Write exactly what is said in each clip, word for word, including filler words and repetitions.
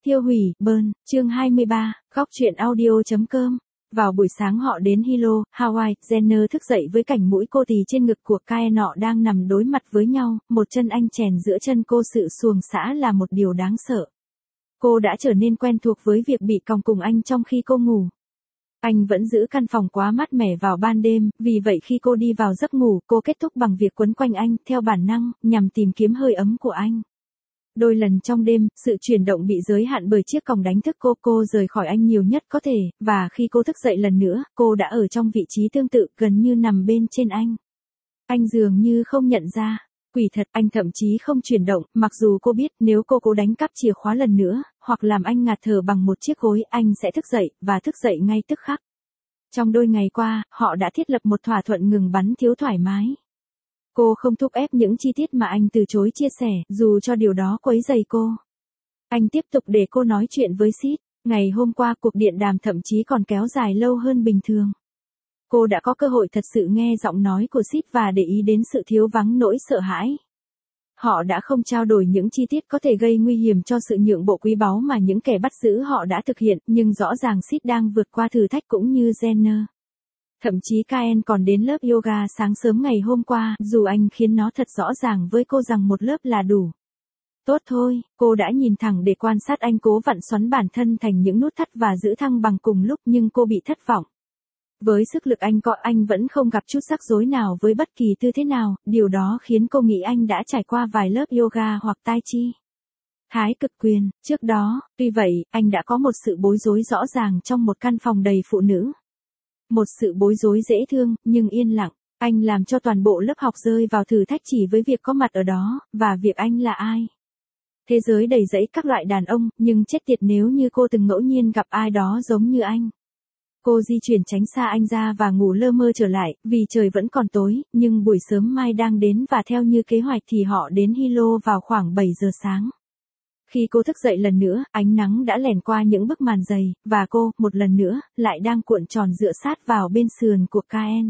Tiêu hủy, Burn, chương hai mươi ba, góc truyện audio.com. Vào buổi sáng họ đến Hilo, Hawaii, Jenner thức dậy với cảnh mũi cô tì trên ngực của Kyle nọ đang nằm đối mặt với nhau, một chân anh chèn giữa chân cô, sự xuồng xã là một điều đáng sợ. Cô đã trở nên quen thuộc với việc bị còng cùng anh trong khi cô ngủ. Anh vẫn giữ căn phòng quá mát mẻ vào ban đêm, vì vậy khi cô đi vào giấc ngủ, cô kết thúc bằng việc quấn quanh anh, theo bản năng, nhằm tìm kiếm hơi ấm của anh. Đôi lần trong đêm, sự chuyển động bị giới hạn bởi chiếc còng đánh thức cô, cô rời khỏi anh nhiều nhất có thể, và khi cô thức dậy lần nữa, cô đã ở trong vị trí tương tự, gần như nằm bên trên anh. Anh dường như không nhận ra. Quỷ thật, anh thậm chí không chuyển động, mặc dù cô biết nếu cô cố đánh cắp chìa khóa lần nữa, hoặc làm anh ngạt thở bằng một chiếc gối, anh sẽ thức dậy, và thức dậy ngay tức khắc. Trong đôi ngày qua, họ đã thiết lập một thỏa thuận ngừng bắn thiếu thoải mái. Cô không thúc ép những chi tiết mà anh từ chối chia sẻ, dù cho điều đó quấy rầy cô. Anh tiếp tục để cô nói chuyện với Sid. Ngày hôm qua cuộc điện đàm thậm chí còn kéo dài lâu hơn bình thường. Cô đã có cơ hội thật sự nghe giọng nói của Sid và để ý đến sự thiếu vắng nỗi sợ hãi. Họ đã không trao đổi những chi tiết có thể gây nguy hiểm cho sự nhượng bộ quý báu mà những kẻ bắt giữ họ đã thực hiện, nhưng rõ ràng Sid đang vượt qua thử thách cũng như Jenner. Thậm chí Kyle còn đến lớp yoga sáng sớm ngày hôm qua, dù anh khiến nó thật rõ ràng với cô rằng một lớp là đủ. Tốt thôi, cô đã nhìn thẳng để quan sát anh cố vặn xoắn bản thân thành những nút thắt và giữ thăng bằng cùng lúc, nhưng cô bị thất vọng. Với sức lực anh có, anh vẫn không gặp chút rắc rối nào với bất kỳ tư thế nào, điều đó khiến cô nghĩ anh đã trải qua vài lớp yoga hoặc tai chi. Thái cực quyền, trước đó, tuy vậy, anh đã có một sự bối rối rõ ràng trong một căn phòng đầy phụ nữ. Một sự bối rối dễ thương, nhưng yên lặng. Anh làm cho toàn bộ lớp học rơi vào thử thách chỉ với việc có mặt ở đó, và việc anh là ai. Thế giới đầy rẫy các loại đàn ông, nhưng chết tiệt nếu như cô từng ngẫu nhiên gặp ai đó giống như anh. Cô di chuyển tránh xa anh ra và ngủ lơ mơ trở lại, vì trời vẫn còn tối, nhưng buổi sớm mai đang đến và theo như kế hoạch thì họ đến Hilo vào khoảng bảy giờ sáng. Khi cô thức dậy lần nữa, ánh nắng đã lẻn qua những bức màn dày, và cô, một lần nữa, lại đang cuộn tròn dựa sát vào bên sườn của Kyle.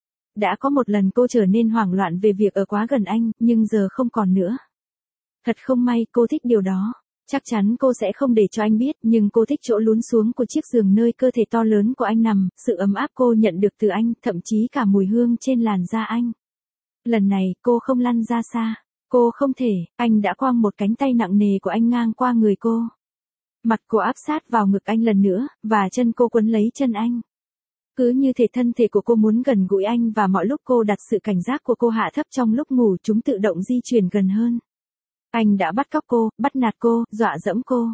Đã có một lần cô trở nên hoảng loạn về việc ở quá gần anh, nhưng giờ không còn nữa. Thật không may, cô thích điều đó. Chắc chắn cô sẽ không để cho anh biết, nhưng cô thích chỗ lún xuống của chiếc giường nơi cơ thể to lớn của anh nằm, sự ấm áp cô nhận được từ anh, thậm chí cả mùi hương trên làn da anh. Lần này, cô không lăn ra xa. Cô không thể, anh đã quăng một cánh tay nặng nề của anh ngang qua người cô. Mặt cô áp sát vào ngực anh lần nữa, và chân cô quấn lấy chân anh. Cứ như thể thân thể của cô muốn gần gũi anh và mọi lúc cô đặt sự cảnh giác của cô hạ thấp trong lúc ngủ, chúng tự động di chuyển gần hơn. Anh đã bắt cóc cô, bắt nạt cô, dọa dẫm cô.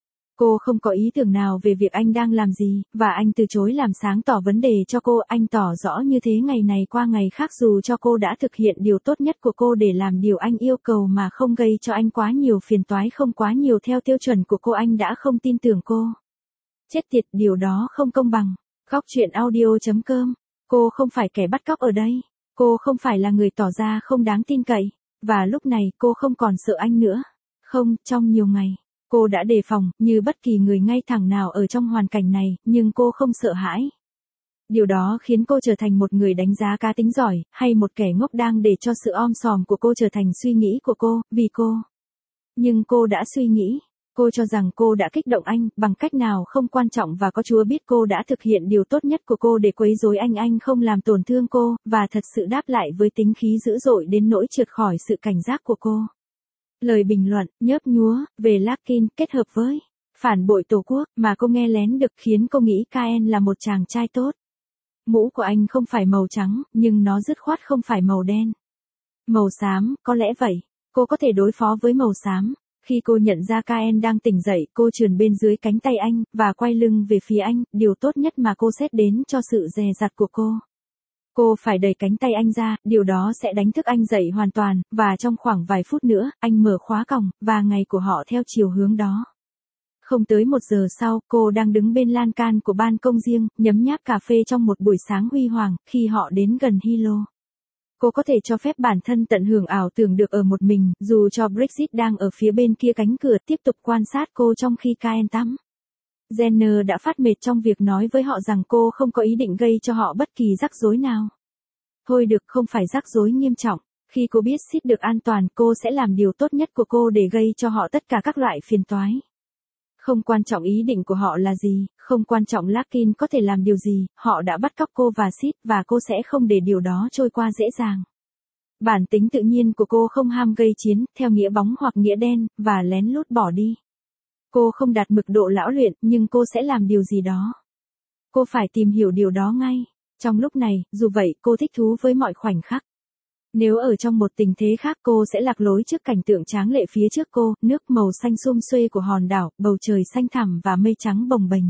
Cô không có ý tưởng nào về việc anh đang làm gì, và anh từ chối làm sáng tỏ vấn đề cho cô. Anh tỏ rõ như thế ngày này qua ngày khác, dù cho cô đã thực hiện điều tốt nhất của cô để làm điều anh yêu cầu mà không gây cho anh quá nhiều phiền toái, không quá nhiều theo tiêu chuẩn của cô. Anh đã không tin tưởng cô. Chết tiệt, điều đó không công bằng. Góc truyện audio.com. Cô không phải kẻ bắt cóc ở đây. Cô không phải là người tỏ ra không đáng tin cậy. Và lúc này cô không còn sợ anh nữa. Không, trong nhiều ngày, cô đã đề phòng, như bất kỳ người ngay thẳng nào ở trong hoàn cảnh này, nhưng cô không sợ hãi. Điều đó khiến cô trở thành một người đánh giá cá tính giỏi, hay một kẻ ngốc đang để cho sự om sòm của cô trở thành suy nghĩ của cô, vì cô. Nhưng cô đã suy nghĩ. Cô cho rằng cô đã kích động anh, bằng cách nào không quan trọng, và có Chúa biết cô đã thực hiện điều tốt nhất của cô để quấy rối anh. Anh không làm tổn thương cô, và thật sự đáp lại với tính khí dữ dội đến nỗi trượt khỏi sự cảnh giác của cô. Lời bình luận, nhớp nhúa, về Larkin, kết hợp với phản bội tổ quốc, mà cô nghe lén được khiến cô nghĩ Kyle là một chàng trai tốt. Mũ của anh không phải màu trắng, nhưng nó dứt khoát không phải màu đen. Màu xám, có lẽ vậy. Cô có thể đối phó với màu xám. Khi cô nhận ra Kyle đang tỉnh dậy, cô trườn bên dưới cánh tay anh, và quay lưng về phía anh, điều tốt nhất mà cô xét đến cho sự dè dặt của cô. Cô phải đẩy cánh tay anh ra, điều đó sẽ đánh thức anh dậy hoàn toàn, và trong khoảng vài phút nữa, anh mở khóa còng, và ngày của họ theo chiều hướng đó. Không tới một giờ sau, cô đang đứng bên lan can của ban công riêng, nhấm nháp cà phê trong một buổi sáng huy hoàng, khi họ đến gần Hilo. Cô có thể cho phép bản thân tận hưởng ảo tưởng được ở một mình, dù cho Brexit đang ở phía bên kia cánh cửa, tiếp tục quan sát cô trong khi Kyle tắm. Jenner đã phát mệt trong việc nói với họ rằng cô không có ý định gây cho họ bất kỳ rắc rối nào. Thôi được, không phải rắc rối nghiêm trọng. Khi cô biết Sid được an toàn, cô sẽ làm điều tốt nhất của cô để gây cho họ tất cả các loại phiền toái. Không quan trọng ý định của họ là gì, không quan trọng Larkin có thể làm điều gì, họ đã bắt cóc cô và Sid và cô sẽ không để điều đó trôi qua dễ dàng. Bản tính tự nhiên của cô không ham gây chiến, theo nghĩa bóng hoặc nghĩa đen, và lén lút bỏ đi. Cô không đạt mực độ lão luyện, nhưng cô sẽ làm điều gì đó. Cô phải tìm hiểu điều đó ngay. Trong lúc này, dù vậy, cô thích thú với mọi khoảnh khắc. Nếu ở trong một tình thế khác cô sẽ lạc lối trước cảnh tượng tráng lệ phía trước cô, nước màu xanh sum xuê của hòn đảo, bầu trời xanh thẳm và mây trắng bồng bềnh.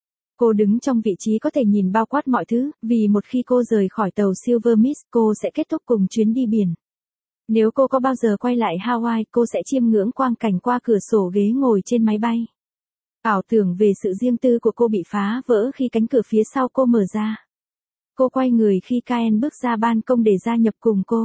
Cô đứng trong vị trí có thể nhìn bao quát mọi thứ, vì một khi cô rời khỏi tàu Silver Mist cô sẽ kết thúc cùng chuyến đi biển. Nếu cô có bao giờ quay lại Hawaii cô sẽ chiêm ngưỡng quang cảnh qua cửa sổ ghế ngồi trên máy bay. Ảo tưởng về sự riêng tư của cô bị phá vỡ khi cánh cửa phía sau cô mở ra. Cô quay người khi Kyle bước ra ban công để gia nhập cùng cô.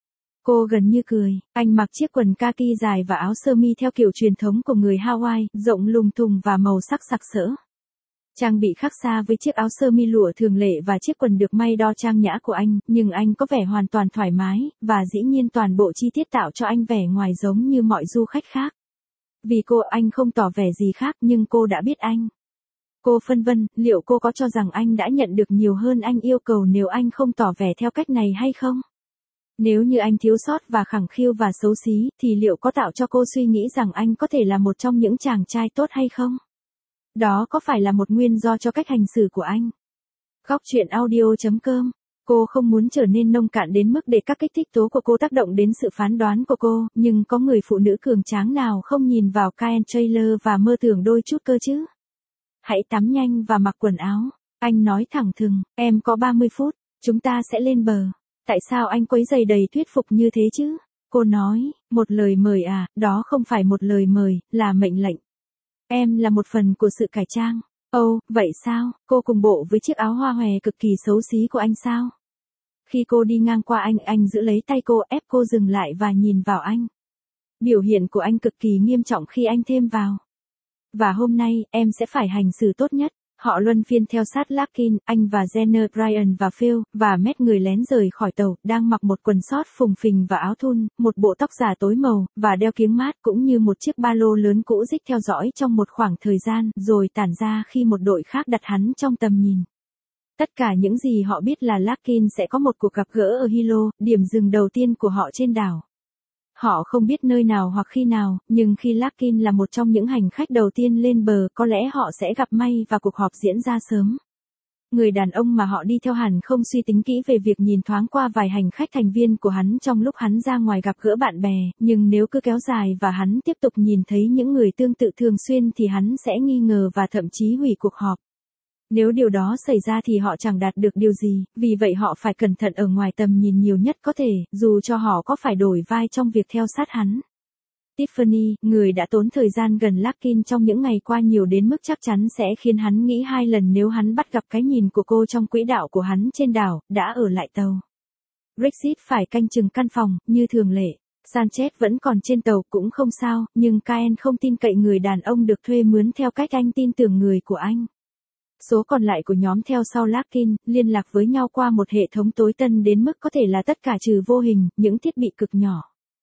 Cô gần như cười, anh mặc chiếc quần kaki dài và áo sơ mi theo kiểu truyền thống của người Hawaii, rộng lùng thùng và màu sắc sặc sỡ. Trang bị khác xa với chiếc áo sơ mi lụa thường lệ và chiếc quần được may đo trang nhã của anh, nhưng anh có vẻ hoàn toàn thoải mái, và dĩ nhiên toàn bộ chi tiết tạo cho anh vẻ ngoài giống như mọi du khách khác. Vì cô anh không tỏ vẻ gì khác nhưng cô đã biết anh. Cô phân vân, liệu cô có cho rằng anh đã nhận được nhiều hơn anh yêu cầu nếu anh không tỏ vẻ theo cách này hay không? Nếu như anh thiếu sót và khẳng khiu và xấu xí, thì liệu có tạo cho cô suy nghĩ rằng anh có thể là một trong những chàng trai tốt hay không? Đó có phải là một nguyên do cho cách hành xử của anh? Góc truyện audio chấm com. Cô không muốn trở nên nông cạn đến mức để các kích thích tố của cô tác động đến sự phán đoán của cô, nhưng có người phụ nữ cường tráng nào không nhìn vào Kyle Taylor và mơ tưởng đôi chút cơ chứ? Hãy tắm nhanh và mặc quần áo. Anh nói thẳng thừng, em có ba mươi phút, chúng ta sẽ lên bờ. Tại sao anh quấy giày đầy thuyết phục như thế chứ? Cô nói, một lời mời à, đó không phải một lời mời, là mệnh lệnh. Em là một phần của sự cải trang. Ồ, oh, vậy sao, cô cùng bộ với chiếc áo hoa hòe cực kỳ xấu xí của anh sao? Khi cô đi ngang qua anh, anh giữ lấy tay cô, ép cô dừng lại và nhìn vào anh. Biểu hiện của anh cực kỳ nghiêm trọng khi anh thêm vào. Và hôm nay, em sẽ phải hành xử tốt nhất. Họ luân phiên theo sát Larkin, anh và Jenner, Brian và Phil, và Matt người lén rời khỏi tàu, đang mặc một quần sót phùng phình và áo thun, một bộ tóc giả tối màu, và đeo kiếng mát cũng như một chiếc ba lô lớn cũ rích theo dõi trong một khoảng thời gian, rồi tản ra khi một đội khác đặt hắn trong tầm nhìn. Tất cả những gì họ biết là Larkin sẽ có một cuộc gặp gỡ ở Hilo, điểm dừng đầu tiên của họ trên đảo. Họ không biết nơi nào hoặc khi nào, nhưng khi Larkin là một trong những hành khách đầu tiên lên bờ, có lẽ họ sẽ gặp may và cuộc họp diễn ra sớm. Người đàn ông mà họ đi theo hẳn không suy tính kỹ về việc nhìn thoáng qua vài hành khách thành viên của hắn trong lúc hắn ra ngoài gặp gỡ bạn bè, nhưng nếu cứ kéo dài và hắn tiếp tục nhìn thấy những người tương tự thường xuyên thì hắn sẽ nghi ngờ và thậm chí hủy cuộc họp. Nếu điều đó xảy ra thì họ chẳng đạt được điều gì, vì vậy họ phải cẩn thận ở ngoài tầm nhìn nhiều nhất có thể, dù cho họ có phải đổi vai trong việc theo sát hắn. Tiffany, người đã tốn thời gian gần Larkin trong những ngày qua nhiều đến mức chắc chắn sẽ khiến hắn nghĩ hai lần nếu hắn bắt gặp cái nhìn của cô trong quỹ đạo của hắn trên đảo, đã ở lại tàu. Brexit phải canh chừng căn phòng, như thường lệ. Sanchez vẫn còn trên tàu cũng không sao, nhưng Kyle không tin cậy người đàn ông được thuê mướn theo cách anh tin tưởng người của anh. Số còn lại của nhóm theo sau Larkin, liên lạc với nhau qua một hệ thống tối tân đến mức có thể là tất cả trừ vô hình, những thiết bị cực nhỏ.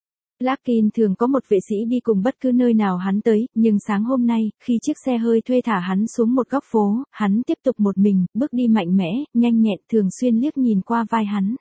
Larkin thường có một vệ sĩ đi cùng bất cứ nơi nào hắn tới, nhưng sáng hôm nay, khi chiếc xe hơi thuê thả hắn xuống một góc phố, hắn tiếp tục một mình, bước đi mạnh mẽ, nhanh nhẹn, thường xuyên liếc nhìn qua vai hắn.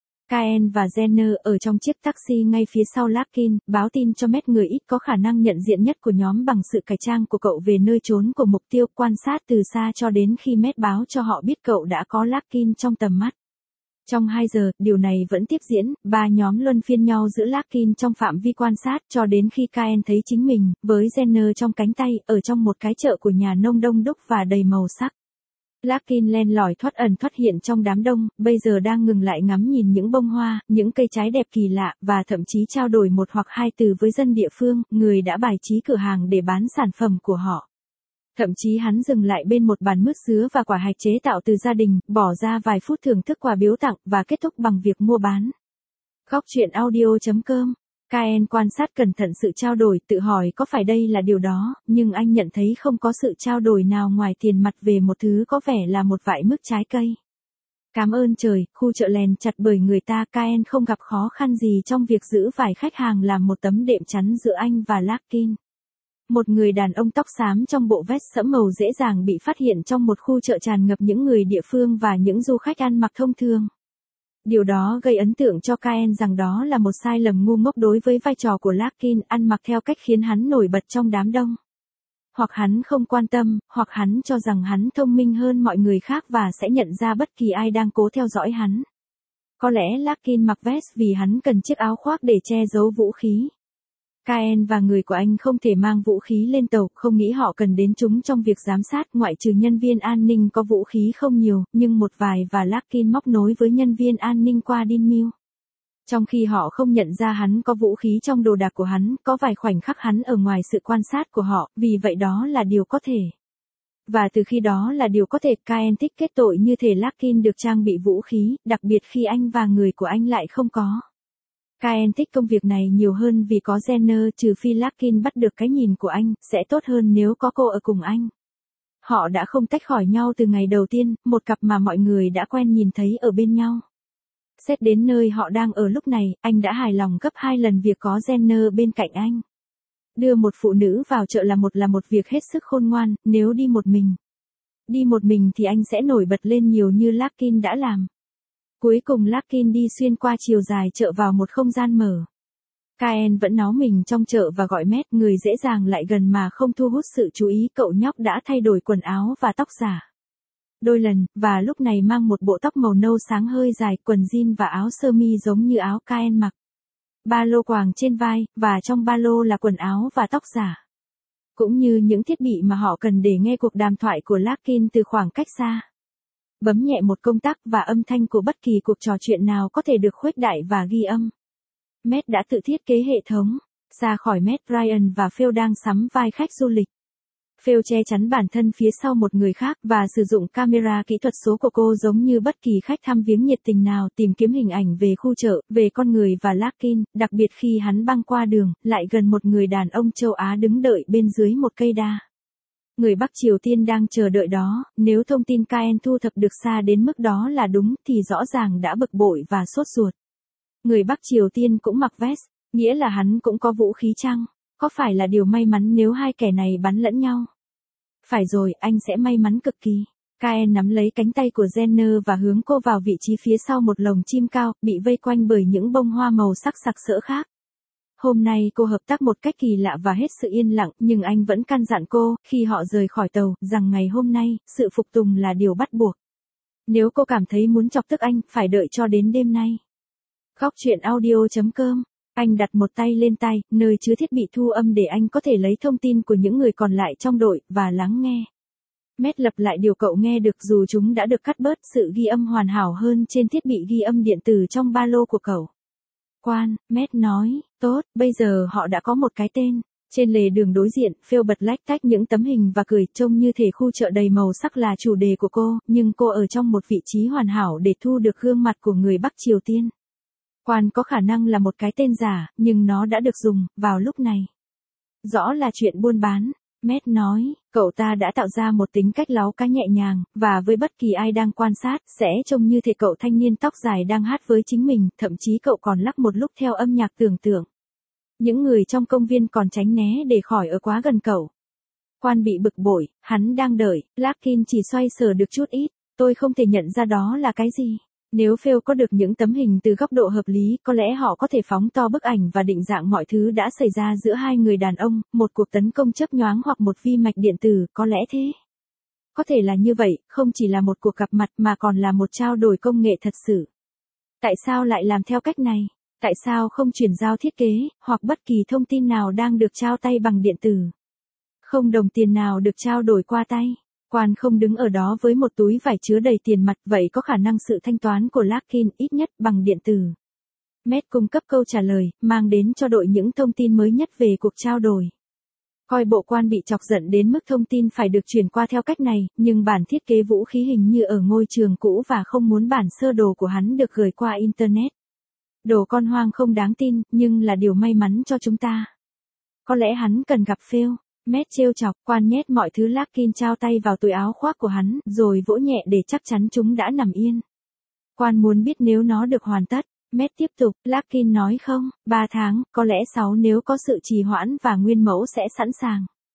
Kyle và Jenner ở trong chiếc taxi ngay phía sau Larkin, báo tin cho Matt người ít có khả năng nhận diện nhất của nhóm bằng sự cải trang của cậu về nơi trốn của mục tiêu, quan sát từ xa cho đến khi Matt báo cho họ biết cậu đã có Larkin trong tầm mắt. Trong hai giờ, điều này vẫn tiếp diễn, ba nhóm luân phiên nhau giữ Larkin trong phạm vi quan sát cho đến khi Kyle thấy chính mình, với Jenner trong cánh tay, ở trong một cái chợ của nhà nông đông đúc và đầy màu sắc. Larkin len lỏi thoát ẩn thoát hiện trong đám đông, bây giờ đang ngừng lại ngắm nhìn những bông hoa, những cây trái đẹp kỳ lạ, và thậm chí trao đổi một hoặc hai từ với dân địa phương, người đã bài trí cửa hàng để bán sản phẩm của họ. Thậm chí hắn dừng lại bên một bàn mứt sứa và quả hạch chế tạo từ gia đình, bỏ ra vài phút thưởng thức quà biếu tặng, và kết thúc bằng việc mua bán. Góc truyện audio chấm com. Kyle quan sát cẩn thận sự trao đổi, tự hỏi có phải đây là điều đó, nhưng anh nhận thấy không có sự trao đổi nào ngoài tiền mặt về một thứ có vẻ là một vại mứt trái cây. Cảm ơn trời, khu chợ lèn chặt bởi người ta, Kyle không gặp khó khăn gì trong việc giữ vài khách hàng làm một tấm đệm chắn giữa anh và Larkin. Một người đàn ông tóc xám trong bộ vest sẫm màu dễ dàng bị phát hiện trong một khu chợ tràn ngập những người địa phương và những du khách ăn mặc thông thường. Điều đó gây ấn tượng cho Caen rằng đó là một sai lầm ngu ngốc đối với vai trò của Larkin, ăn mặc theo cách khiến hắn nổi bật trong đám đông. Hoặc hắn không quan tâm, hoặc hắn cho rằng hắn thông minh hơn mọi người khác và sẽ nhận ra bất kỳ ai đang cố theo dõi hắn. Có lẽ Larkin mặc vest vì hắn cần chiếc áo khoác để che giấu vũ khí. Caen và người của anh không thể mang vũ khí lên tàu, không nghĩ họ cần đến chúng trong việc giám sát, ngoại trừ nhân viên an ninh có vũ khí không nhiều, nhưng một vài, và Larkin móc nối với nhân viên an ninh qua Dinmil. Trong khi họ không nhận ra hắn có vũ khí trong đồ đạc của hắn, có vài khoảnh khắc hắn ở ngoài sự quan sát của họ, vì vậy đó là điều có thể. Và từ khi đó là điều có thể, Caen thích kết tội như thể Larkin được trang bị vũ khí, đặc biệt khi anh và người của anh lại không có. Caen thích công việc này nhiều hơn vì có Jenner, trừ phi Larkin bắt được cái nhìn của anh, sẽ tốt hơn nếu có cô ở cùng anh. Họ đã không tách khỏi nhau từ ngày đầu tiên, một cặp mà mọi người đã quen nhìn thấy ở bên nhau. Xét đến nơi họ đang ở lúc này, anh đã hài lòng gấp hai lần việc có Jenner bên cạnh anh. Đưa một phụ nữ vào chợ là một là một việc hết sức khôn ngoan, nếu đi một mình. Đi một mình thì anh sẽ nổi bật lên nhiều như Larkin đã làm. Cuối cùng Larkin đi xuyên qua chiều dài chợ vào một không gian mở. Caen vẫn náu mình trong chợ và gọi Matt, người dễ dàng lại gần mà không thu hút sự chú ý. Cậu nhóc đã thay đổi quần áo và tóc giả đôi lần, và lúc này mang một bộ tóc màu nâu sáng hơi dài, quần jean và áo sơ mi giống như áo Caen mặc. Ba lô quàng trên vai, và trong ba lô là quần áo và tóc giả. Cũng như những thiết bị mà họ cần để nghe cuộc đàm thoại của Larkin từ khoảng cách xa. Bấm nhẹ một công tắc và âm thanh của bất kỳ cuộc trò chuyện nào có thể được khuếch đại và ghi âm. Matt đã tự thiết kế hệ thống. Xa khỏi Matt, Ryan và Phil đang sắm vai khách du lịch. Phil che chắn bản thân phía sau một người khác và sử dụng camera kỹ thuật số của cô giống như bất kỳ khách thăm viếng nhiệt tình nào, tìm kiếm hình ảnh về khu chợ, về con người và Larkin, đặc biệt khi hắn băng qua đường, lại gần một người đàn ông châu Á đứng đợi bên dưới một cây đa. Người Bắc Triều Tiên đang chờ đợi đó, nếu thông tin Caen thu thập được xa đến mức đó là đúng thì rõ ràng đã bực bội và sốt ruột. Người Bắc Triều Tiên cũng mặc vest, nghĩa là hắn cũng có vũ khí chăng? Có phải là điều may mắn nếu hai kẻ này bắn lẫn nhau? Phải rồi, anh sẽ may mắn cực kỳ. Caen nắm lấy cánh tay của Jenner và hướng cô vào vị trí phía sau một lồng chim cao, bị vây quanh bởi những bông hoa màu sắc sặc sỡ khác. Hôm nay cô hợp tác một cách kỳ lạ và hết sự yên lặng, nhưng anh vẫn căn dặn cô, khi họ rời khỏi tàu, rằng ngày hôm nay, sự phục tùng là điều bắt buộc. Nếu cô cảm thấy muốn chọc tức anh, phải đợi cho đến đêm nay. Góc truyện audio chấm com. Anh đặt một tay lên tai, nơi chứa thiết bị thu âm để anh có thể lấy thông tin của những người còn lại trong đội, và lắng nghe. Matt lặp lại điều cậu nghe được dù chúng đã được cắt bớt, sự ghi âm hoàn hảo hơn trên thiết bị ghi âm điện tử trong ba lô của cậu. Quan, Matt nói, tốt, bây giờ họ đã có một cái tên. Trên lề đường đối diện, Phil bật lách tách những tấm hình và cười, trông như thể khu chợ đầy màu sắc là chủ đề của cô, nhưng cô ở trong một vị trí hoàn hảo để thu được gương mặt của người Bắc Triều Tiên. Quan có khả năng là một cái tên giả, nhưng nó đã được dùng, vào lúc này. Rõ là chuyện buôn bán. Matt nói, cậu ta đã tạo ra một tính cách láu cá nhẹ nhàng, và với bất kỳ ai đang quan sát, sẽ trông như thể cậu thanh niên tóc dài đang hát với chính mình, thậm chí cậu còn lắc một lúc theo âm nhạc tưởng tượng. Những người trong công viên còn tránh né để khỏi ở quá gần cậu. Quan bị bực bội, hắn đang đợi, Larkin chỉ xoay sở được chút ít, tôi không thể nhận ra đó là cái gì. Nếu Phil có được những tấm hình từ góc độ hợp lý, có lẽ họ có thể phóng to bức ảnh và định dạng mọi thứ đã xảy ra giữa hai người đàn ông, một cuộc tấn công chớp nhoáng hoặc một vi mạch điện tử, có lẽ thế. Có thể là như vậy, không chỉ là một cuộc gặp mặt mà còn là một trao đổi công nghệ thật sự. Tại sao lại làm theo cách này? Tại sao không chuyển giao thiết kế, hoặc bất kỳ thông tin nào đang được trao tay bằng điện tử? Không đồng tiền nào được trao đổi qua tay. Quan không đứng ở đó với một túi vải chứa đầy tiền mặt, vậy có khả năng sự thanh toán của Larkin, ít nhất bằng điện tử. Matt cung cấp câu trả lời, mang đến cho đội những thông tin mới nhất về cuộc trao đổi. Coi bộ Quan bị chọc giận đến mức thông tin phải được chuyển qua theo cách này, nhưng bản thiết kế vũ khí hình như ở ngôi trường cũ và không muốn bản sơ đồ của hắn được gửi qua Internet. Đồ con hoang không đáng tin, nhưng là điều may mắn cho chúng ta. Có lẽ hắn cần gặp Phil. Matt trêu chọc, Quan nhét mọi thứ Larkin trao tay vào túi áo khoác của hắn, rồi vỗ nhẹ để chắc chắn chúng đã nằm yên. Quan muốn biết nếu nó được hoàn tất. Matt tiếp tục, Larkin nói không, ba tháng, có lẽ sáu nếu có sự trì hoãn và nguyên mẫu sẽ sẵn sàng.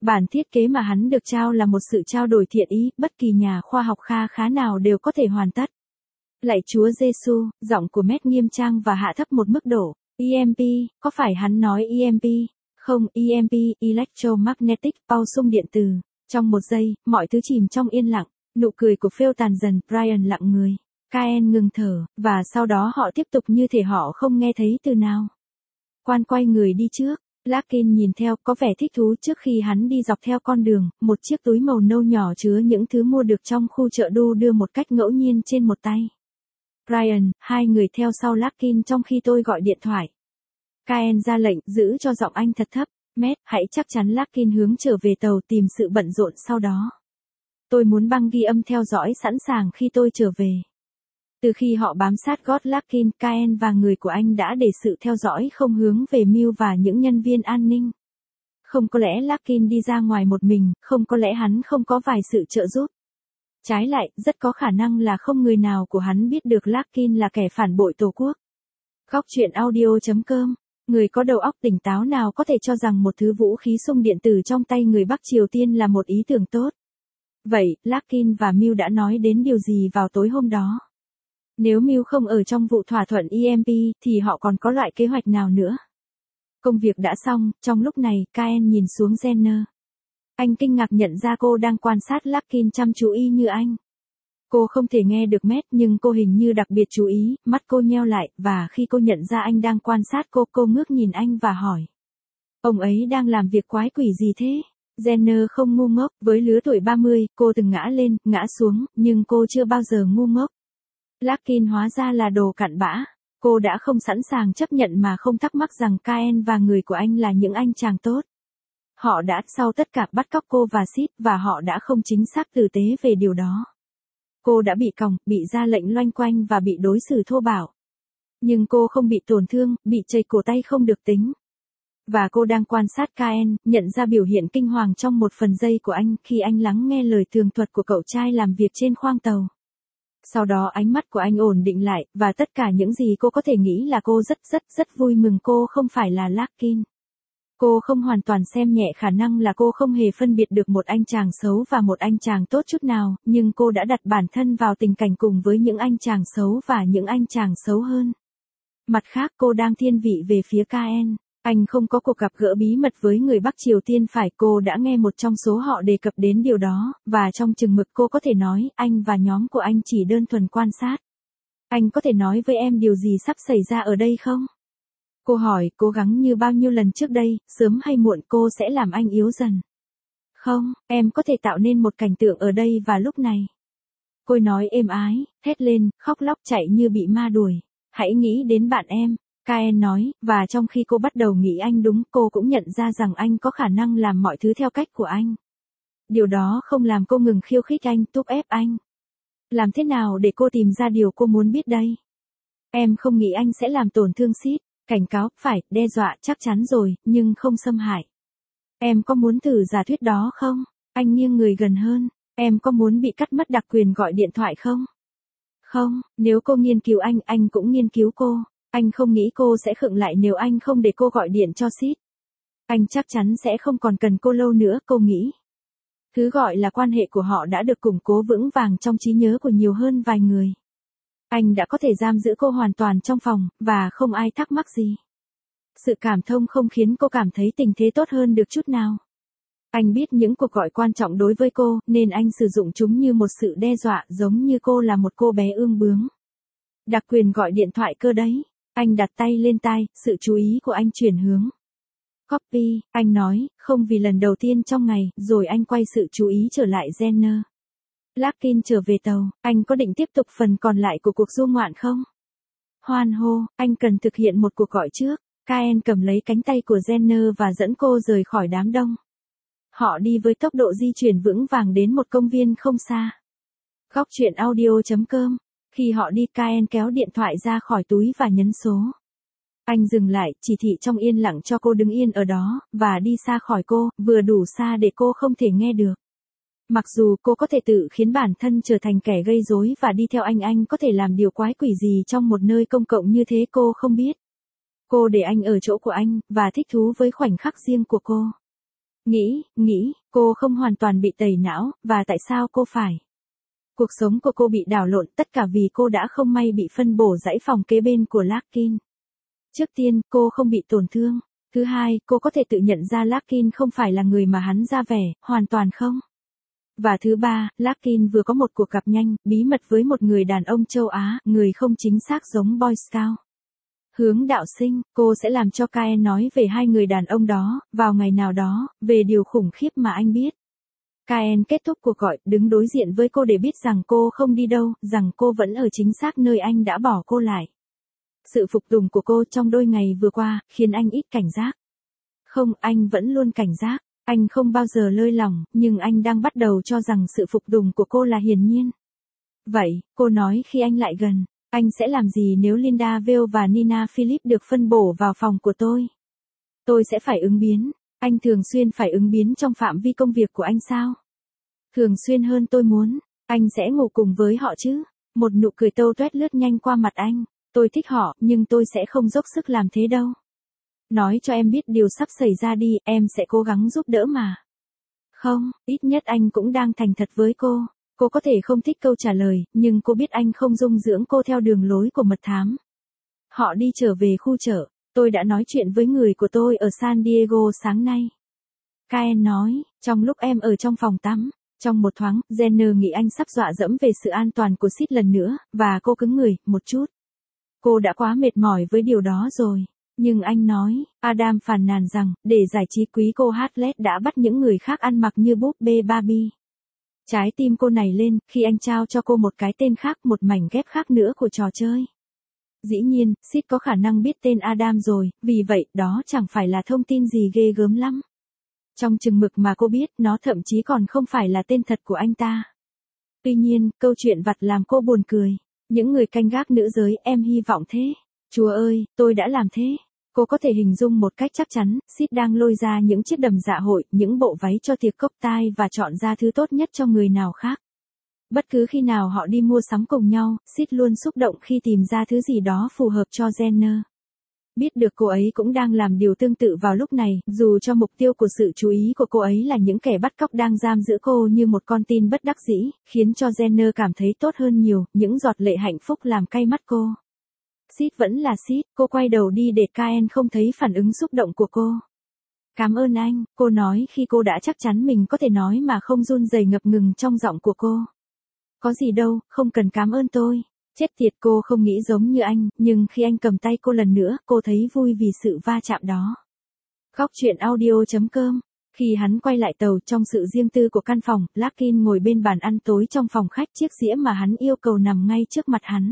Bản thiết kế mà hắn được trao là một sự trao đổi thiện ý, bất kỳ nhà khoa học kha khá nào đều có thể hoàn tất. Lạy Chúa Giêsu, giọng của Matt nghiêm trang và hạ thấp một mức độ. e em pê, có phải hắn nói e em pê? Không, e em pê, Electromagnetic Pulse điện từ. Trong một giây, mọi thứ chìm trong yên lặng, nụ cười của Phil tàn dần, Brian lặng người. Kyle ngừng thở, và sau đó họ tiếp tục như thể họ không nghe thấy từ nào. Quan quay người đi trước. Larkin nhìn theo, có vẻ thích thú trước khi hắn đi dọc theo con đường, một chiếc túi màu nâu nhỏ chứa những thứ mua được trong khu chợ đu đưa một cách ngẫu nhiên trên một tay. Brian, hai người theo sau Larkin trong khi tôi gọi điện thoại. Kyle ra lệnh, giữ cho giọng anh thật thấp. Matt, hãy chắc chắn Larkin hướng trở về tàu tìm sự bận rộn sau đó. Tôi muốn băng ghi âm theo dõi sẵn sàng khi tôi trở về. Từ khi họ bám sát gót Larkin, Kyle và người của anh đã để sự theo dõi không hướng về Mill và những nhân viên an ninh. Không có lẽ Larkin đi ra ngoài một mình, không có lẽ hắn không có vài sự trợ giúp. Trái lại, rất có khả năng là không người nào của hắn biết được Larkin là kẻ phản bội Tổ quốc. Góc truyện audio chấm com. Người có đầu óc tỉnh táo nào có thể cho rằng một thứ vũ khí xung điện tử trong tay người Bắc Triều Tiên là một ý tưởng tốt. Vậy, Larkin và Mill đã nói đến điều gì vào tối hôm đó? Nếu Mill không ở trong vụ thỏa thuận e em pê, thì họ còn có loại kế hoạch nào nữa? Công việc đã xong, trong lúc này, Kyle nhìn xuống Jenner. Anh kinh ngạc nhận ra cô đang quan sát Larkin chăm chú y như anh. Cô không thể nghe được Matt nhưng cô hình như đặc biệt chú ý, mắt cô nheo lại, và khi cô nhận ra anh đang quan sát cô, cô ngước nhìn anh và hỏi. Ông ấy đang làm việc quái quỷ gì thế? Jenner không ngu ngốc, với lứa tuổi ba mươi, cô từng ngã lên, ngã xuống, nhưng cô chưa bao giờ ngu ngốc. Larkin hóa ra là đồ cặn bã. Cô đã không sẵn sàng chấp nhận mà không thắc mắc rằng Kyle và người của anh là những anh chàng tốt. Họ đã, sau tất cả, bắt cóc cô và Sid, và họ đã không chính xác tử tế về điều đó. Cô đã bị còng, bị ra lệnh loanh quanh và bị đối xử thô bạo. Nhưng cô không bị tổn thương, bị chày cổ tay không được tính. Và cô đang quan sát Kyle, nhận ra biểu hiện kinh hoàng trong một phần giây của anh khi anh lắng nghe lời tường thuật của cậu trai làm việc trên khoang tàu. Sau đó ánh mắt của anh ổn định lại, và tất cả những gì cô có thể nghĩ là cô rất rất rất vui mừng cô không phải là Larkin. Cô không hoàn toàn xem nhẹ khả năng là cô không hề phân biệt được một anh chàng xấu và một anh chàng tốt chút nào, nhưng cô đã đặt bản thân vào tình cảnh cùng với những anh chàng xấu và những anh chàng xấu hơn. Mặt khác, cô đang thiên vị về phía Kyle. Anh không có cuộc gặp gỡ bí mật với người Bắc Triều Tiên phải, cô đã nghe một trong số họ đề cập đến điều đó, và trong chừng mực cô có thể nói, anh và nhóm của anh chỉ đơn thuần quan sát. Anh có thể nói với em điều gì sắp xảy ra ở đây không? Cô hỏi, cố gắng như bao nhiêu lần trước đây, sớm hay muộn cô sẽ làm anh yếu dần. Không, em có thể tạo nên một cảnh tượng ở đây và lúc này. Cô nói êm ái, thét lên, khóc lóc chạy như bị ma đuổi. Hãy nghĩ đến bạn em. Kyle nói, và trong khi cô bắt đầu nghĩ anh đúng, cô cũng nhận ra rằng anh có khả năng làm mọi thứ theo cách của anh. Điều đó không làm cô ngừng khiêu khích anh, thúc ép anh. Làm thế nào để cô tìm ra điều cô muốn biết đây? Em không nghĩ anh sẽ làm tổn thương Sid. Cảnh cáo, phải, đe dọa, chắc chắn rồi, nhưng không xâm hại. Em có muốn thử giả thuyết đó không? Anh nghiêng người gần hơn. Em có muốn bị cắt mất đặc quyền gọi điện thoại không? Không, nếu cô nghiên cứu anh, anh cũng nghiên cứu cô. Anh không nghĩ cô sẽ khựng lại nếu anh không để cô gọi điện cho Sid. Anh chắc chắn sẽ không còn cần cô lâu nữa, cô nghĩ. Thứ gọi là quan hệ của họ đã được củng cố vững vàng trong trí nhớ của nhiều hơn vài người. Anh đã có thể giam giữ cô hoàn toàn trong phòng, và không ai thắc mắc gì. Sự cảm thông không khiến cô cảm thấy tình thế tốt hơn được chút nào. Anh biết những cuộc gọi quan trọng đối với cô, nên anh sử dụng chúng như một sự đe dọa, giống như cô là một cô bé ương bướng. Đặc quyền gọi điện thoại cơ đấy. Anh đặt tay lên tai, sự chú ý của anh chuyển hướng. Copy, anh nói, không vì lần đầu tiên trong ngày, rồi anh quay sự chú ý trở lại Jenner. Larkin trở về tàu, anh có định tiếp tục phần còn lại của cuộc du ngoạn không? Hoan hô, anh cần thực hiện một cuộc gọi trước. Kyle cầm lấy cánh tay của Jenner và dẫn cô rời khỏi đám đông. Họ đi với tốc độ di chuyển vững vàng đến một công viên không xa. Góc truyện audio chấm com. Khi họ đi, Kyle kéo điện thoại ra khỏi túi và nhấn số. Anh dừng lại, chỉ thị trong yên lặng cho cô đứng yên ở đó, và đi xa khỏi cô, vừa đủ xa để cô không thể nghe được. Mặc dù cô có thể tự khiến bản thân trở thành kẻ gây rối và đi theo anh anh có thể làm điều quái quỷ gì trong một nơi công cộng như thế cô không biết. Cô để anh ở chỗ của anh, và thích thú với khoảnh khắc riêng của cô. Nghĩ, nghĩ, cô không hoàn toàn bị tẩy não, và tại sao cô phải? Cuộc sống của cô bị đảo lộn, tất cả vì cô đã không may bị phân bổ dãy phòng kế bên của Larkin. Trước tiên, cô không bị tổn thương. Thứ hai, cô có thể tự nhận ra Larkin không phải là người mà hắn ra vẻ, hoàn toàn không. Và thứ ba, Larkin vừa có một cuộc gặp nhanh, bí mật với một người đàn ông châu Á, người không chính xác giống Boy Scout. Hướng đạo sinh, cô sẽ làm cho Kyle nói về hai người đàn ông đó, vào ngày nào đó, về điều khủng khiếp mà anh biết. Kyle kết thúc cuộc gọi, đứng đối diện với cô để biết rằng cô không đi đâu, rằng cô vẫn ở chính xác nơi anh đã bỏ cô lại. Sự phục tùng của cô trong đôi ngày vừa qua, khiến anh ít cảnh giác. Không, anh vẫn luôn cảnh giác. Anh không bao giờ lơi lỏng, nhưng anh đang bắt đầu cho rằng sự phục tùng của cô là hiển nhiên. Vậy, cô nói khi anh lại gần, anh sẽ làm gì nếu Linda Veil và Nina Philip được phân bổ vào phòng của tôi? Tôi sẽ phải ứng biến. Anh thường xuyên phải ứng biến trong phạm vi công việc của anh sao? Thường xuyên hơn tôi muốn. Anh sẽ ngủ cùng với họ chứ? Một nụ cười tâu tuét lướt nhanh qua mặt anh. Tôi thích họ, nhưng tôi sẽ không dốc sức làm thế đâu. Nói cho em biết điều sắp xảy ra đi, em sẽ cố gắng giúp đỡ mà. Không, ít nhất anh cũng đang thành thật với cô. Cô có thể không thích câu trả lời, nhưng cô biết anh không dung dưỡng cô theo đường lối của mật thám. Họ đi trở về khu chợ. Tôi đã nói chuyện với người của tôi ở San Diego sáng nay. Kyle nói, trong lúc em ở trong phòng tắm. Trong một thoáng, Jenner nghĩ anh sắp dọa dẫm về sự an toàn của Sid lần nữa, và cô cứng người, một chút. Cô đã quá mệt mỏi với điều đó rồi. Nhưng anh nói, Adam phàn nàn rằng, để giải trí quý cô Hartlett đã bắt những người khác ăn mặc như búp bê Barbie. Trái tim cô nảy lên, khi anh trao cho cô một cái tên khác, một mảnh ghép khác nữa của trò chơi. Dĩ nhiên, Sid có khả năng biết tên Adam rồi, vì vậy, đó chẳng phải là thông tin gì ghê gớm lắm. Trong chừng mực mà cô biết, nó thậm chí còn không phải là tên thật của anh ta. Tuy nhiên, câu chuyện vặt làm cô buồn cười. Những người canh gác nữ giới, em hy vọng thế. Chúa ơi, tôi đã làm thế. Cô có thể hình dung một cách chắc chắn, Sid đang lôi ra những chiếc đầm dạ hội, những bộ váy cho tiệc cốc tai và chọn ra thứ tốt nhất cho người nào khác. Bất cứ khi nào họ đi mua sắm cùng nhau, Sid luôn xúc động khi tìm ra thứ gì đó phù hợp cho Jenner. Biết được cô ấy cũng đang làm điều tương tự vào lúc này, dù cho mục tiêu của sự chú ý của cô ấy là những kẻ bắt cóc đang giam giữ cô như một con tin bất đắc dĩ, khiến cho Jenner cảm thấy tốt hơn nhiều, những giọt lệ hạnh phúc làm cay mắt cô. Sid vẫn là Sid, cô quay đầu đi để Kyle không thấy phản ứng xúc động của cô. Cảm ơn anh, cô nói khi cô đã chắc chắn mình có thể nói mà không run rẩy ngập ngừng trong giọng của cô. Có gì đâu, không cần cảm ơn tôi. Chết tiệt, cô không nghĩ giống như anh, nhưng khi anh cầm tay cô lần nữa, cô thấy vui vì sự va chạm đó. Góc truyện audio chấm com. Khi hắn quay lại tàu trong sự riêng tư của căn phòng, Larkin ngồi bên bàn ăn tối trong phòng khách, chiếc dĩa mà hắn yêu cầu nằm ngay trước mặt hắn.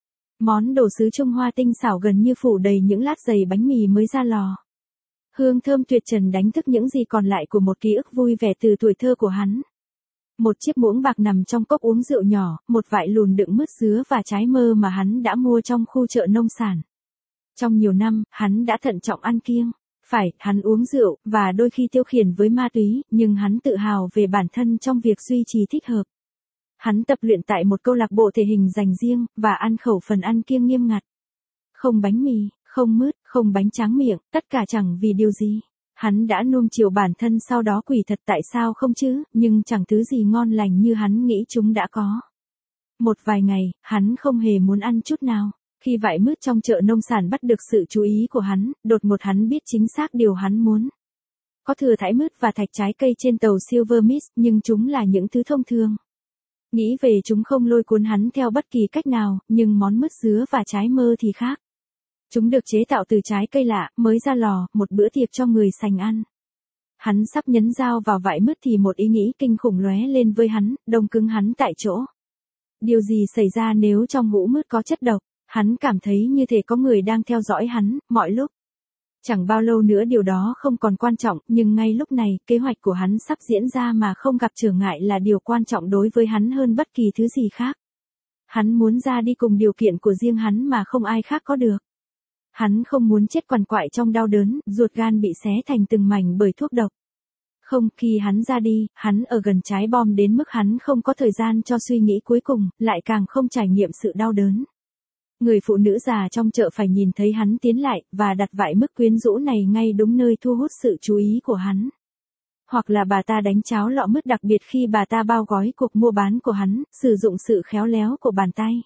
Món đồ sứ Trung Hoa tinh xảo gần như phủ đầy những lát dày bánh mì mới ra lò. Hương thơm tuyệt trần đánh thức những gì còn lại của một ký ức vui vẻ từ tuổi thơ của hắn. Một chiếc muỗng bạc nằm trong cốc uống rượu nhỏ, một vại lùn đựng mứt dứa và trái mơ mà hắn đã mua trong khu chợ nông sản. Trong nhiều năm, hắn đã thận trọng ăn kiêng. Phải, hắn uống rượu, và đôi khi tiêu khiển với ma túy, nhưng hắn tự hào về bản thân trong việc duy trì thích hợp. Hắn tập luyện tại một câu lạc bộ thể hình dành riêng, và ăn khẩu phần ăn kiêng nghiêm ngặt. Không bánh mì, không mứt, không bánh tráng miệng, tất cả chẳng vì điều gì. Hắn đã nuông chiều bản thân sau đó quỷ thật tại sao không chứ, nhưng chẳng thứ gì ngon lành như hắn nghĩ chúng đã có. Một vài ngày, hắn không hề muốn ăn chút nào. Khi vải mứt trong chợ nông sản bắt được sự chú ý của hắn, đột ngột hắn biết chính xác điều hắn muốn. Có thừa thải mứt và thạch trái cây trên tàu Silver Mist, nhưng chúng là những thứ thông thường. Nghĩ về chúng không lôi cuốn hắn theo bất kỳ cách nào, nhưng món mứt dứa và trái mơ thì khác. Chúng được chế tạo từ trái cây lạ, mới ra lò, một bữa tiệc cho người sành ăn. Hắn sắp nhấn dao vào vải mứt thì một ý nghĩ kinh khủng lóe lên với hắn, đông cứng hắn tại chỗ. Điều gì xảy ra nếu trong hũ mứt có chất độc? Hắn cảm thấy như thể có người đang theo dõi hắn, mọi lúc. Chẳng bao lâu nữa điều đó không còn quan trọng, nhưng ngay lúc này, kế hoạch của hắn sắp diễn ra mà không gặp trở ngại là điều quan trọng đối với hắn hơn bất kỳ thứ gì khác. Hắn muốn ra đi cùng điều kiện của riêng hắn mà không ai khác có được. Hắn không muốn chết quằn quại trong đau đớn, ruột gan bị xé thành từng mảnh bởi thuốc độc. Không, khi hắn ra đi, hắn ở gần trái bom đến mức hắn không có thời gian cho suy nghĩ cuối cùng, lại càng không trải nghiệm sự đau đớn. Người phụ nữ già trong chợ phải nhìn thấy hắn tiến lại, và đặt vải mứt quyến rũ này ngay đúng nơi thu hút sự chú ý của hắn. Hoặc là bà ta đánh cháo lọ mứt đặc biệt khi bà ta bao gói cuộc mua bán của hắn, sử dụng sự khéo léo của bàn tay.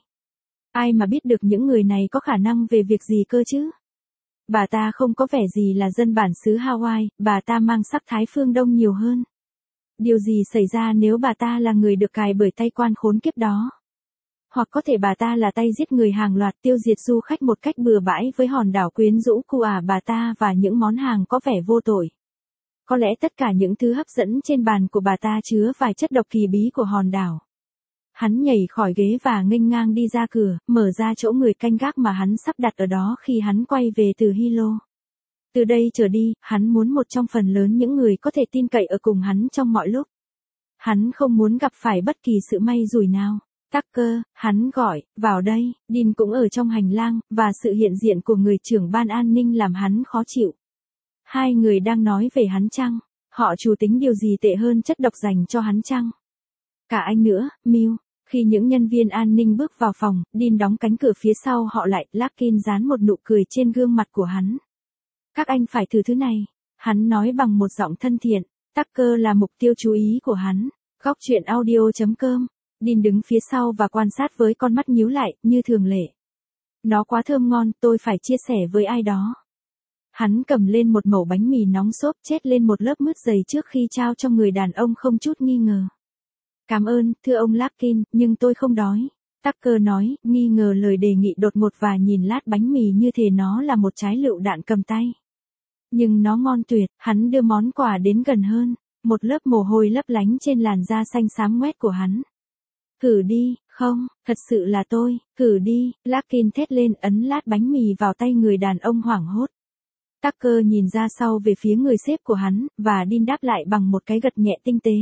Ai mà biết được những người này có khả năng về việc gì cơ chứ? Bà ta không có vẻ gì là dân bản xứ Hawaii, bà ta mang sắc thái phương Đông nhiều hơn. Điều gì xảy ra nếu bà ta là người được cài bởi tay quan khốn kiếp đó? Hoặc có thể bà ta là tay giết người hàng loạt tiêu diệt du khách một cách bừa bãi với hòn đảo quyến rũ của ả bà ta và những món hàng có vẻ vô tội. Có lẽ tất cả những thứ hấp dẫn trên bàn của bà ta chứa vài chất độc kỳ bí của hòn đảo. Hắn nhảy khỏi ghế và nghênh ngang đi ra cửa, mở ra chỗ người canh gác mà hắn sắp đặt ở đó khi hắn quay về từ Hilo. Từ đây trở đi, hắn muốn một trong phần lớn những người có thể tin cậy ở cùng hắn trong mọi lúc. Hắn không muốn gặp phải bất kỳ sự may rủi nào. Tucker, hắn gọi, vào đây, Dean cũng ở trong hành lang, và sự hiện diện của người trưởng ban an ninh làm hắn khó chịu. Hai người đang nói về hắn chăng? Họ chủ tính điều gì tệ hơn chất độc dành cho hắn chăng? Cả anh nữa, Mill. Khi những nhân viên an ninh bước vào phòng, Dean đóng cánh cửa phía sau họ lại, Larkin dán một nụ cười trên gương mặt của hắn. Các anh phải thử thứ này. Hắn nói bằng một giọng thân thiện. Tucker là mục tiêu chú ý của hắn. Góc truyện audio chấm com. Dean đứng phía sau và quan sát với con mắt nhíu lại, như thường lệ. Nó quá thơm ngon, tôi phải chia sẻ với ai đó. Hắn cầm lên một mẩu bánh mì nóng xốp chết lên một lớp mứt dày trước khi trao cho người đàn ông không chút nghi ngờ. Cảm ơn, thưa ông Larkin, nhưng tôi không đói. Tucker nói, nghi ngờ lời đề nghị đột ngột và nhìn lát bánh mì như thể nó là một trái lựu đạn cầm tay. Nhưng nó ngon tuyệt, hắn đưa món quà đến gần hơn. Một lớp mồ hôi lấp lánh trên làn da xanh xám ngoét của hắn. Cử đi, không, thật sự là tôi, cử đi, Larkin thét lên ấn lát bánh mì vào tay người đàn ông hoảng hốt. Tucker nhìn ra sau về phía người sếp của hắn, và Dean đáp lại bằng một cái gật nhẹ tinh tế.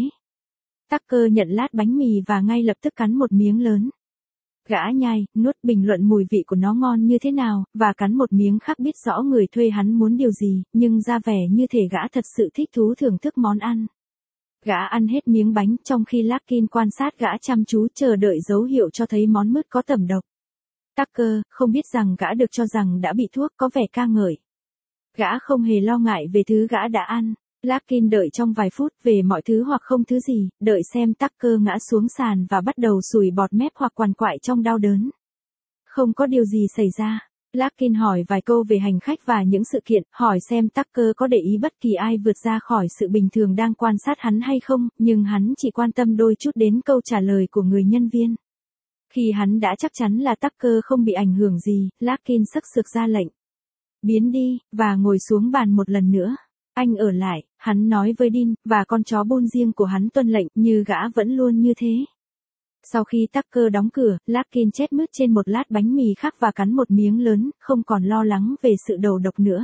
Tucker nhận lát bánh mì và ngay lập tức cắn một miếng lớn. Gã nhai, nuốt bình luận mùi vị của nó ngon như thế nào, và cắn một miếng khác biết rõ người thuê hắn muốn điều gì, nhưng ra vẻ như thể gã thật sự thích thú thưởng thức món ăn. Gã ăn hết miếng bánh trong khi Larkin quan sát gã chăm chú chờ đợi dấu hiệu cho thấy món mứt có tẩm độc. Tucker không biết rằng gã được cho rằng đã bị thuốc có vẻ ca ngợi. Gã không hề lo ngại về thứ gã đã ăn. Larkin đợi trong vài phút về mọi thứ hoặc không thứ gì, đợi xem Tucker ngã xuống sàn và bắt đầu sùi bọt mép hoặc quằn quại trong đau đớn. Không có điều gì xảy ra. Larkin hỏi vài câu về hành khách và những sự kiện, hỏi xem Tucker có để ý bất kỳ ai vượt ra khỏi sự bình thường đang quan sát hắn hay không, nhưng hắn chỉ quan tâm đôi chút đến câu trả lời của người nhân viên. Khi hắn đã chắc chắn là Tucker không bị ảnh hưởng gì, Larkin sấc sực ra lệnh. Biến đi, và ngồi xuống bàn một lần nữa. Anh ở lại, hắn nói với Dean, và con chó Bull riêng của hắn tuân lệnh, như gã vẫn luôn như thế. Sau khi Tucker đóng cửa, Larkin chét mứt trên một lát bánh mì khác và cắn một miếng lớn, không còn lo lắng về sự đầu độc nữa.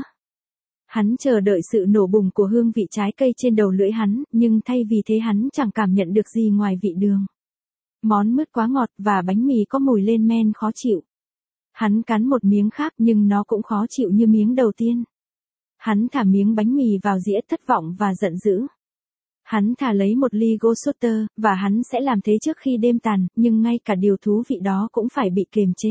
Hắn chờ đợi sự nổ bùng của hương vị trái cây trên đầu lưỡi hắn, nhưng thay vì thế hắn chẳng cảm nhận được gì ngoài vị đường. Món mứt quá ngọt và bánh mì có mùi lên men khó chịu. Hắn cắn một miếng khác nhưng nó cũng khó chịu như miếng đầu tiên. Hắn thả miếng bánh mì vào dĩa thất vọng và giận dữ. Hắn thả lấy một ly Gossuter, và hắn sẽ làm thế trước khi đêm tàn, nhưng ngay cả điều thú vị đó cũng phải bị kiềm chế.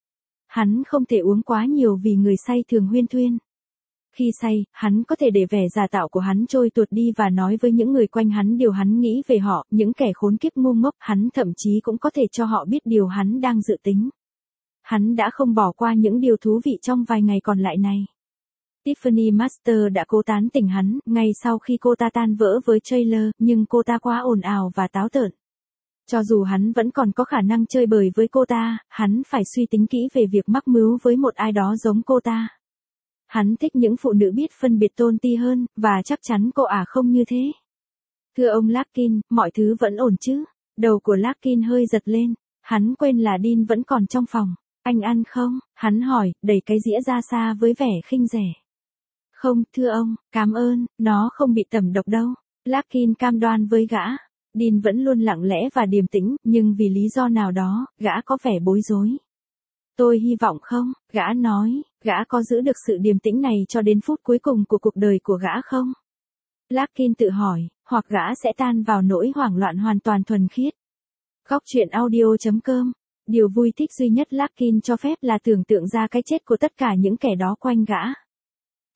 Hắn không thể uống quá nhiều vì người say thường huyên thuyên. Khi say, hắn có thể để vẻ giả tạo của hắn trôi tuột đi và nói với những người quanh hắn điều hắn nghĩ về họ, những kẻ khốn kiếp ngu ngốc, hắn thậm chí cũng có thể cho họ biết điều hắn đang dự tính. Hắn đã không bỏ qua những điều thú vị trong vài ngày còn lại này. Tiffany Master đã cố tán tỉnh hắn, ngay sau khi cô ta tan vỡ với Taylor, nhưng cô ta quá ồn ào và táo tợn. Cho dù hắn vẫn còn có khả năng chơi bời với cô ta, hắn phải suy tính kỹ về việc mắc mưu với một ai đó giống cô ta. Hắn thích những phụ nữ biết phân biệt tôn ti hơn, và chắc chắn cô ả không như thế. Thưa ông Larkin, mọi thứ vẫn ổn chứ? Đầu của Larkin hơi giật lên. Hắn quên là Dean vẫn còn trong phòng. Anh ăn không? Hắn hỏi, đẩy cái dĩa ra xa với vẻ khinh rẻ. Không, thưa ông, cảm ơn, nó không bị tẩm độc đâu. Larkin cam đoan với gã. Dean vẫn luôn lặng lẽ và điềm tĩnh, nhưng vì lý do nào đó, gã có vẻ bối rối. Tôi hy vọng không, gã nói, gã có giữ được sự điềm tĩnh này cho đến phút cuối cùng của cuộc đời của gã không? Larkin tự hỏi, hoặc gã sẽ tan vào nỗi hoảng loạn hoàn toàn thuần khiết. Góc truyện audio chấm com. Điều vui thích duy nhất Larkin cho phép là tưởng tượng ra cái chết của tất cả những kẻ đó quanh gã.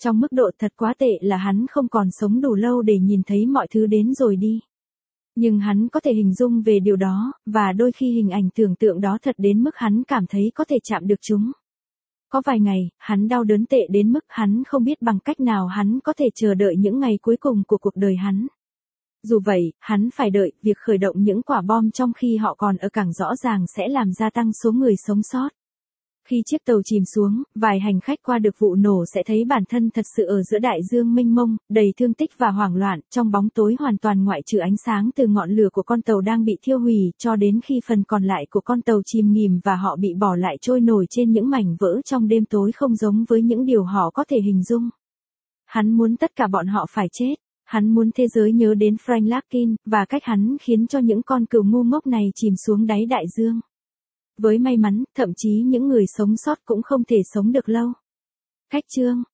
Trong mức độ thật quá tệ là hắn không còn sống đủ lâu để nhìn thấy mọi thứ đến rồi đi. Nhưng hắn có thể hình dung về điều đó, và đôi khi hình ảnh tưởng tượng đó thật đến mức hắn cảm thấy có thể chạm được chúng. Có vài ngày, hắn đau đớn tệ đến mức hắn không biết bằng cách nào hắn có thể chờ đợi những ngày cuối cùng của cuộc đời hắn. Dù vậy, hắn phải đợi, việc khởi động những quả bom trong khi họ còn ở cảng rõ ràng sẽ làm gia tăng số người sống sót. Khi chiếc tàu chìm xuống, vài hành khách qua được vụ nổ sẽ thấy bản thân thật sự ở giữa đại dương mênh mông, đầy thương tích và hoảng loạn, trong bóng tối hoàn toàn ngoại trừ ánh sáng từ ngọn lửa của con tàu đang bị thiêu hủy, cho đến khi phần còn lại của con tàu chìm nghỉm và họ bị bỏ lại trôi nổi trên những mảnh vỡ trong đêm tối không giống với những điều họ có thể hình dung. Hắn muốn tất cả bọn họ phải chết. Hắn muốn thế giới nhớ đến Frank Larkin, và cách hắn khiến cho những con cừu ngu ngốc này chìm xuống đáy đại dương. Với may mắn, thậm chí những người sống sót cũng không thể sống được lâu. Cách chương